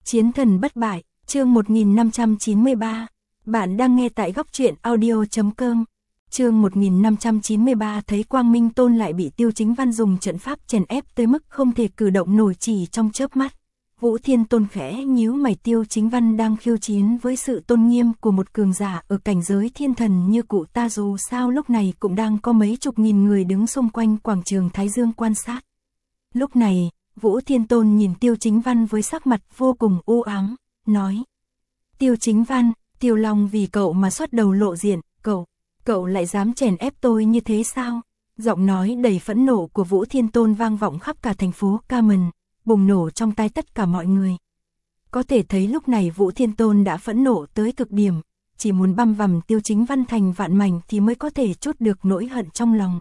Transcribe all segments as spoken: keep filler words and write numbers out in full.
Chiến thần bất bại, chương một nghìn năm trăm chín mươi ba. Bạn đang nghe tại góc truyện audio chấm com. Chương một nghìn năm trăm chín mươi ba thấy Quang Minh Tôn lại bị Tiêu Chính Văn dùng trận pháp chèn ép tới mức không thể cử động nổi chỉ trong chớp mắt. Vũ Thiên Tôn khẽ nhíu mày, Tiêu Chính Văn đang khiêu chiến với sự tôn nghiêm của một cường giả ở cảnh giới thiên thần như cụ ta, dù sao lúc này cũng đang có mấy chục nghìn người đứng xung quanh quảng trường Thái Dương quan sát. Lúc này, Vũ Thiên Tôn nhìn Tiêu Chính Văn với sắc mặt vô cùng u ám, nói: Tiêu Chính Văn, Tiêu Long vì cậu mà xuất đầu lộ diện, cậu, cậu lại dám chèn ép tôi như thế sao? Giọng nói đầy phẫn nộ của Vũ Thiên Tôn vang vọng khắp cả thành phố Kamen, bùng nổ trong tai tất cả mọi người. Có thể thấy lúc này Vũ Thiên Tôn đã phẫn nộ tới cực điểm, chỉ muốn băm vằm Tiêu Chính Văn thành vạn mảnh thì mới có thể trút được nỗi hận trong lòng.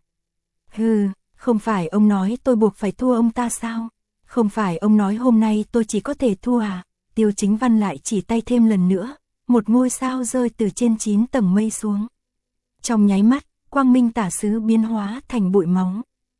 Hừ, không phải ông nói tôi buộc phải thua ông ta sao? Không phải ông nói hôm nay tôi chỉ có thể thua à? Tiêu Chính Văn lại chỉ tay thêm lần nữa, một ngôi sao rơi từ trên chín tầng mây xuống. Trong nháy mắt, Quang Minh Tả Sứ biến hóa thành bụi máu.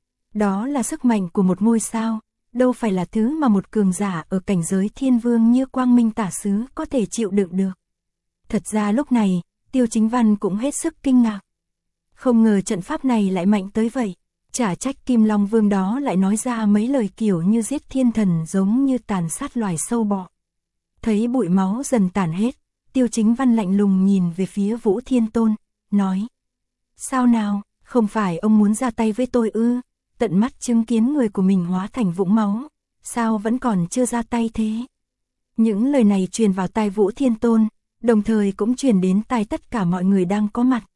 Đó là sức mạnh của một ngôi sao, đâu phải là thứ mà một cường giả ở cảnh giới thiên vương như Quang Minh Tả Sứ có thể chịu đựng được. Thật ra lúc này, Tiêu Chính Văn cũng hết sức kinh ngạc. Không ngờ trận pháp này lại mạnh tới vậy. Chả trách Kim Long Vương đó lại nói ra mấy lời kiểu như giết thiên thần, giống như tàn sát loài sâu bọ. Thấy bụi máu dần tàn hết, Tiêu Chính Văn lạnh lùng nhìn về phía Vũ Thiên Tôn, nói: Sao nào, không phải ông muốn ra tay với tôi ư? Tận mắt chứng kiến người của mình hóa thành vũng máu, sao vẫn còn chưa ra tay thế? Những lời này truyền vào tai Vũ Thiên Tôn, đồng thời cũng truyền đến tai tất cả mọi người đang có mặt.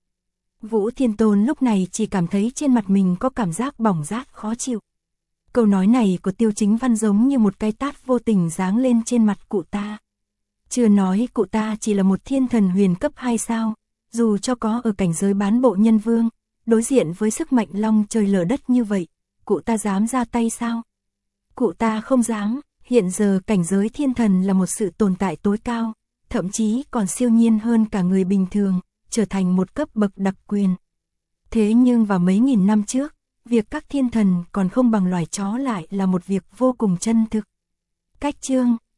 Vũ Thiên Tôn lúc này chỉ cảm thấy trên mặt mình có cảm giác bỏng rát khó chịu. Câu nói này của Tiêu Chính Văn giống như một cái tát vô tình giáng lên trên mặt cụ ta. Chưa nói cụ ta chỉ là một thiên thần huyền cấp hai sao, dù cho có ở cảnh giới bán bộ nhân vương, đối diện với sức mạnh long trời lở đất như vậy, cụ ta dám ra tay sao? Cụ ta không dám, hiện giờ cảnh giới thiên thần là một sự tồn tại tối cao, thậm chí còn siêu nhiên hơn cả người bình thường, trở thành một cấp bậc đặc quyền. Thế nhưng vào mấy nghìn năm trước, việc các thiên thần còn không bằng loài chó lại là một việc vô cùng chân thực. Cách chương